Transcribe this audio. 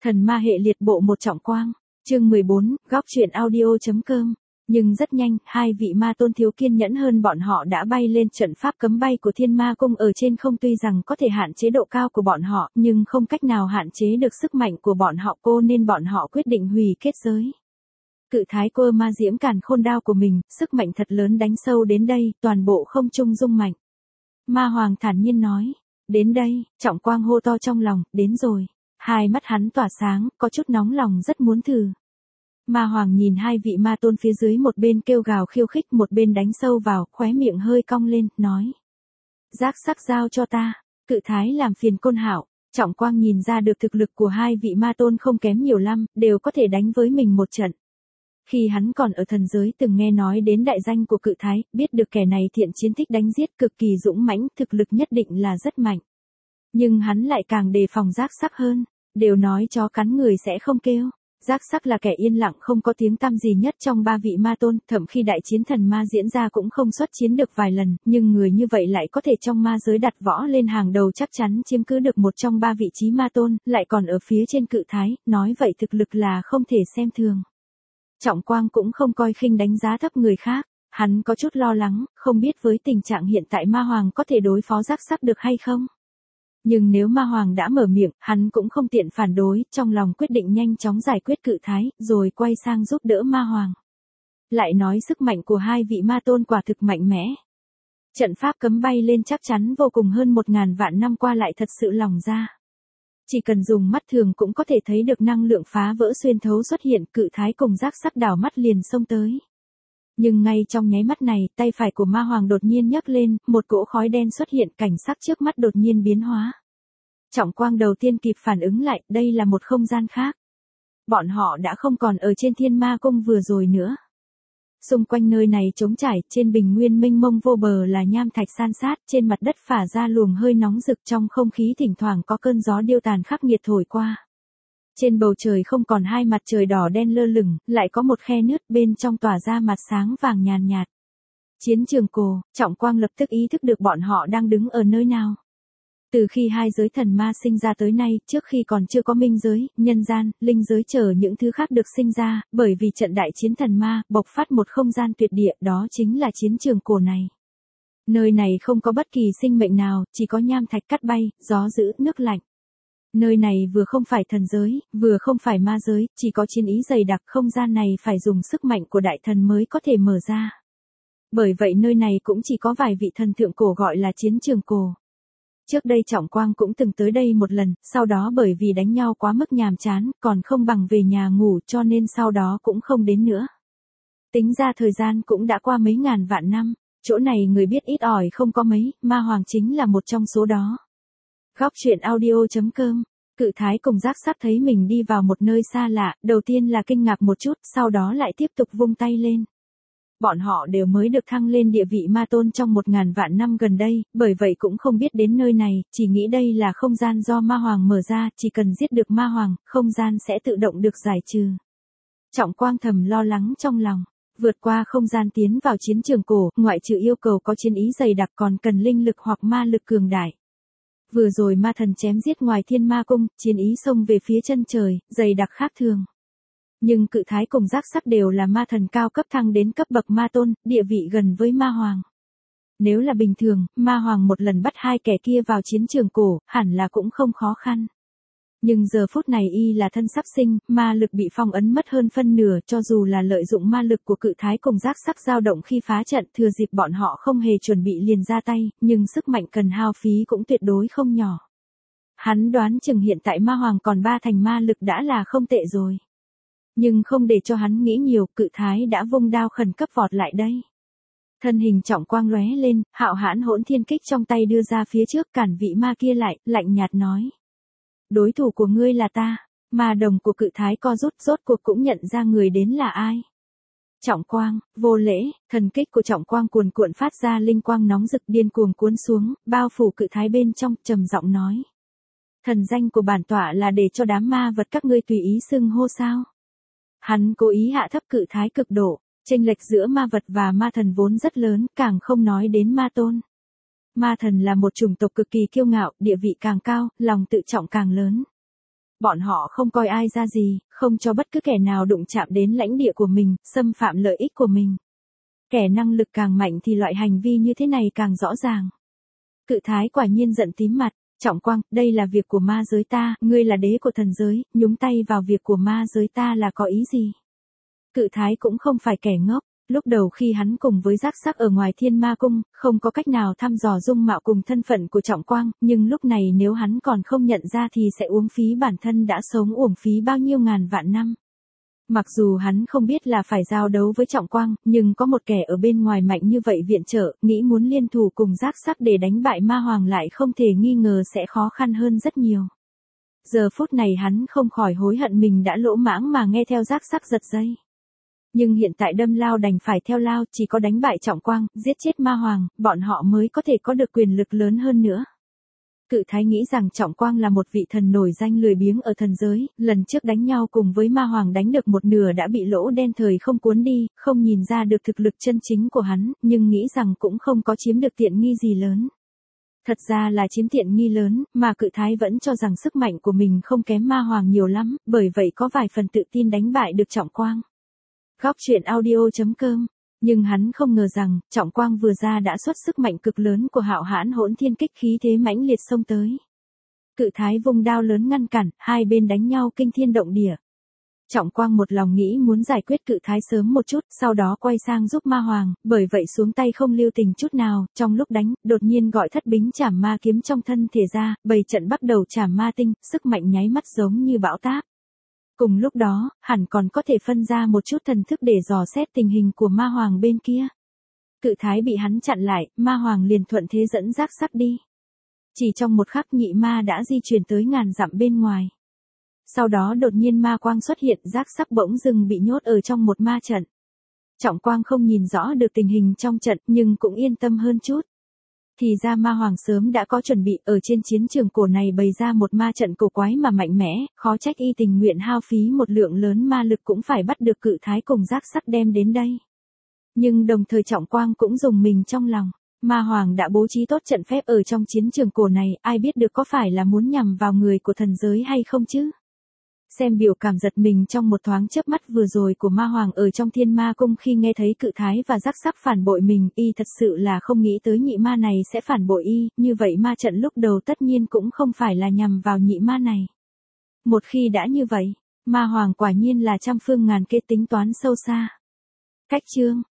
Thần ma hệ liệt bộ một Trọng Quang. Chương 14, góc truyện audio.com. Nhưng rất nhanh, hai vị ma tôn thiếu kiên nhẫn hơn bọn họ đã bay lên trận pháp cấm bay của Thiên Ma Cung ở trên không, tuy rằng có thể hạn chế độ cao của bọn họ, nhưng không cách nào hạn chế được sức mạnh của bọn họ, nên bọn họ quyết định hủy kết giới. Cự thái cơ ma diễm càn khôn đao của mình, sức mạnh thật lớn đánh sâu đến đây, toàn bộ không trung rung mạnh. Ma Hoàng thản nhiên nói, đến đây, Trọng Quang hô to trong lòng, đến rồi. Hai mắt hắn tỏa sáng, có chút nóng lòng rất muốn thử. Ma Hoàng nhìn hai vị ma tôn phía dưới, một bên kêu gào khiêu khích, một bên đánh sâu vào, khóe miệng hơi cong lên, nói. Giác sắc giao cho ta. Cự thái làm phiền Côn Hạo. Trọng Quang nhìn ra được thực lực của hai vị ma tôn không kém nhiều lắm, đều có thể đánh với mình một trận. Khi hắn còn ở thần giới từng nghe nói đến đại danh của cự thái, biết được kẻ này thiện chiến thích đánh giết, cực kỳ dũng mãnh, thực lực nhất định là rất mạnh. Nhưng hắn lại càng đề phòng Giác sắc hơn. Đều nói chó cắn người sẽ không kêu. Giác sắc là kẻ yên lặng không có tiếng tăm gì nhất trong ba vị ma tôn, thậm khi đại chiến thần ma diễn ra cũng không xuất chiến được vài lần, nhưng người như vậy lại có thể trong ma giới đặt võ lên hàng đầu, chắc chắn chiếm cứ được một trong ba vị trí ma tôn, lại còn ở phía trên cự thái, nói vậy thực lực là không thể xem thường. Trọng Quang cũng không coi khinh đánh giá thấp người khác, hắn có chút lo lắng, không biết với tình trạng hiện tại Ma Hoàng có thể đối phó Giác sắc được hay không. Nhưng nếu Ma Hoàng đã mở miệng, hắn cũng không tiện phản đối, trong lòng quyết định nhanh chóng giải quyết cự thái, rồi quay sang giúp đỡ Ma Hoàng. Lại nói sức mạnh của hai vị ma tôn quả thực mạnh mẽ. Trận pháp cấm bay lên chắc chắn vô cùng, hơn 1000 vạn năm qua lại thật sự lỏng ra. Chỉ cần dùng mắt thường cũng có thể thấy được năng lượng phá vỡ xuyên thấu xuất hiện, cự thái cùng Giác sắc đảo mắt liền xông tới. Nhưng ngay trong nháy mắt này, tay phải của Ma Hoàng đột nhiên nhấc lên, một cỗ khói đen xuất hiện, cảnh sắc trước mắt đột nhiên biến hóa. Trọng Quang đầu tiên kịp phản ứng lại, đây là một không gian khác. Bọn họ đã không còn ở trên Thiên Ma Cung vừa rồi nữa. Xung quanh nơi này trống trải, trên bình nguyên mênh mông vô bờ là nham thạch san sát, trên mặt đất phả ra luồng hơi nóng rực, trong không khí thỉnh thoảng có cơn gió điêu tàn khắc nghiệt thổi qua. Trên bầu trời không còn hai mặt trời đỏ đen lơ lửng, lại có một khe nứt, bên trong tỏa ra mặt sáng vàng nhàn nhạt. Chiến trường cổ, Trọng Quang lập tức ý thức được bọn họ đang đứng ở nơi nào. Từ khi hai giới thần ma sinh ra tới nay, trước khi còn chưa có minh giới, nhân gian, linh giới chờ những thứ khác được sinh ra, bởi vì trận đại chiến thần ma, bộc phát một không gian tuyệt địa, đó chính là chiến trường cổ này. Nơi này không có bất kỳ sinh mệnh nào, chỉ có nham thạch cắt bay, gió dữ, nước lạnh. Nơi này vừa không phải thần giới, vừa không phải ma giới, chỉ có chiến ý dày đặc, không gian này phải dùng sức mạnh của đại thần mới có thể mở ra. Bởi vậy nơi này cũng chỉ có vài vị thần thượng cổ gọi là chiến trường cổ. Trước đây Trọng Quang cũng từng tới đây một lần, sau đó bởi vì đánh nhau quá mức nhàm chán, còn không bằng về nhà ngủ, cho nên sau đó cũng không đến nữa. Tính ra thời gian cũng đã qua mấy ngàn vạn năm, chỗ này người biết ít ỏi không có mấy, Ma Hoàng chính là một trong số đó. Góc truyện audio.com. Cự thái cùng Giác sắc thấy mình đi vào một nơi xa lạ, đầu tiên là kinh ngạc một chút, sau đó lại tiếp tục vung tay lên. Bọn họ đều mới được thăng lên địa vị ma tôn trong 1000 vạn năm gần đây, bởi vậy cũng không biết đến nơi này, chỉ nghĩ đây là không gian do Ma Hoàng mở ra, chỉ cần giết được Ma Hoàng, không gian sẽ tự động được giải trừ. Trọng Quang thầm lo lắng trong lòng, vượt qua không gian tiến vào chiến trường cổ, ngoại trừ yêu cầu có chiến ý dày đặc còn cần linh lực hoặc ma lực cường đại. Vừa rồi ma thần chém giết ngoài Thiên Ma Cung, chiến ý xông về phía chân trời, dày đặc khác thường. Nhưng cự thái cùng Giác sắc đều là ma thần cao cấp thăng đến cấp bậc ma tôn, địa vị gần với Ma Hoàng. Nếu là bình thường, Ma Hoàng một lần bắt hai kẻ kia vào chiến trường cổ, hẳn là cũng không khó khăn. Nhưng giờ phút này y là thân sắp sinh, ma lực bị phong ấn mất hơn phân nửa, cho dù là lợi dụng ma lực của cự thái cùng Giác sắc dao động khi phá trận, thừa dịp bọn họ không hề chuẩn bị liền ra tay, nhưng sức mạnh cần hao phí cũng tuyệt đối không nhỏ. Hắn đoán chừng hiện tại Ma Hoàng còn 3 thành ma lực đã là không tệ rồi. Nhưng không để cho hắn nghĩ nhiều, cự thái đã vung đao khẩn cấp vọt lại đây. Thân hình Trọng Quang lóe lên, hạo hãn hỗn thiên kích trong tay đưa ra phía trước, cản vị ma kia lại, lạnh nhạt nói. Đối thủ của ngươi là ta. Ma đồng của cự thái co rút, rốt cuộc cũng nhận ra người đến là ai. Trọng Quang, vô lễ, thần kích của Trọng Quang cuồn cuộn phát ra linh quang nóng rực điên cuồng cuốn xuống, bao phủ cự thái bên trong, trầm giọng nói. Thần danh của bản tọa là để cho đám ma vật các ngươi tùy ý xưng hô sao. Hắn cố ý hạ thấp cự thái cực độ, chênh lệch giữa ma vật và ma thần vốn rất lớn, càng không nói đến ma tôn. Ma thần là một chủng tộc cực kỳ kiêu ngạo, địa vị càng cao, lòng tự trọng càng lớn. bọn họ không coi ai ra gì, không cho bất cứ kẻ nào đụng chạm đến lãnh địa của mình, xâm phạm lợi ích của mình. Kẻ năng lực càng mạnh thì loại hành vi như thế này càng rõ ràng. Cự thái quả nhiên giận tím mặt, Trọng Quang, đây là việc của ma giới ta, ngươi là đế của thần giới, nhúng tay vào việc của ma giới ta là có ý gì? Cự thái cũng không phải kẻ ngốc, lúc đầu khi hắn cùng với Giác Sắc ở ngoài Thiên Ma Cung, không có cách nào thăm dò dung mạo cùng thân phận của Trọng Quang, nhưng lúc này nếu hắn còn không nhận ra thì sẽ uống phí bản thân đã sống uổng phí bao nhiêu ngàn vạn năm. Mặc dù hắn không biết là phải giao đấu với Trọng Quang, nhưng có một kẻ ở bên ngoài mạnh như vậy viện trợ, nghĩ muốn liên thủ cùng Giác Sắc để đánh bại ma hoàng lại không thể nghi ngờ sẽ khó khăn hơn rất nhiều. Giờ phút này hắn không khỏi hối hận mình đã lỗ mãng mà nghe theo Giác Sắc giật dây. Nhưng hiện tại đâm lao đành phải theo lao, chỉ có đánh bại Trọng Quang, giết chết ma hoàng, bọn họ mới có thể có được quyền lực lớn hơn nữa. Cự thái nghĩ rằng Trọng Quang là một vị thần nổi danh lười biếng ở thần giới, lần trước đánh nhau cùng với ma hoàng đánh được một nửa đã bị lỗ đen thời không cuốn đi, không nhìn ra được thực lực chân chính của hắn, nhưng nghĩ rằng cũng không có chiếm được tiện nghi gì lớn. Thật ra là chiếm tiện nghi lớn, mà cự thái vẫn cho rằng sức mạnh của mình không kém ma hoàng nhiều lắm, bởi vậy có vài phần tự tin đánh bại được Trọng Quang. Góc truyện audio.com. Nhưng hắn không ngờ rằng, Trọng Quang vừa ra đã xuất sức mạnh cực lớn của Hạo Hãn Hỗn Thiên Kích, khí thế mãnh liệt xông tới. Cự thái vung đao lớn ngăn cản, hai bên đánh nhau kinh thiên động địa. Trọng Quang một lòng nghĩ muốn giải quyết cự thái sớm một chút, sau đó quay sang giúp ma hoàng, bởi vậy xuống tay không lưu tình chút nào, trong lúc đánh, đột nhiên gọi Thất Bính Trảm Ma kiếm trong thân thể ra, bày trận bắt đầu trảm ma tinh, sức mạnh nháy mắt giống như bão táp. Cùng lúc đó, hẳn còn có thể phân ra một chút thần thức để dò xét tình hình của ma hoàng bên kia. Cự thái bị hắn chặn lại, ma hoàng liền thuận thế dẫn Giác Sắc đi. Chỉ trong một khắc nhị ma đã di chuyển tới ngàn dặm bên ngoài. Sau đó đột nhiên ma quang xuất hiện, Giác Sắc bỗng dưng bị nhốt ở trong một ma trận. Trọng Quang không nhìn rõ được tình hình trong trận nhưng cũng yên tâm hơn chút. Thì ra ma hoàng sớm đã có chuẩn bị, ở trên chiến trường cổ này bày ra một ma trận cổ quái mà mạnh mẽ, khó trách y tình nguyện hao phí một lượng lớn ma lực cũng phải bắt được cự thái cùng Giác Sắc đem đến đây. Nhưng đồng thời Trọng Quang cũng dùng mình trong lòng, ma hoàng đã bố trí tốt trận phép ở trong chiến trường cổ này, ai biết được có phải là muốn nhằm vào người của thần giới hay không chứ? Xem biểu cảm giật mình trong một thoáng chớp mắt vừa rồi của ma hoàng ở trong Thiên Ma Cung khi nghe thấy cự thái và Giác Sắc phản bội mình, y thật sự là không nghĩ tới nhị ma này sẽ phản bội y, như vậy ma trận lúc đầu tất nhiên cũng không phải là nhằm vào nhị ma này. Một khi đã như vậy, ma hoàng quả nhiên là trăm phương ngàn kế tính toán sâu xa. Cách chương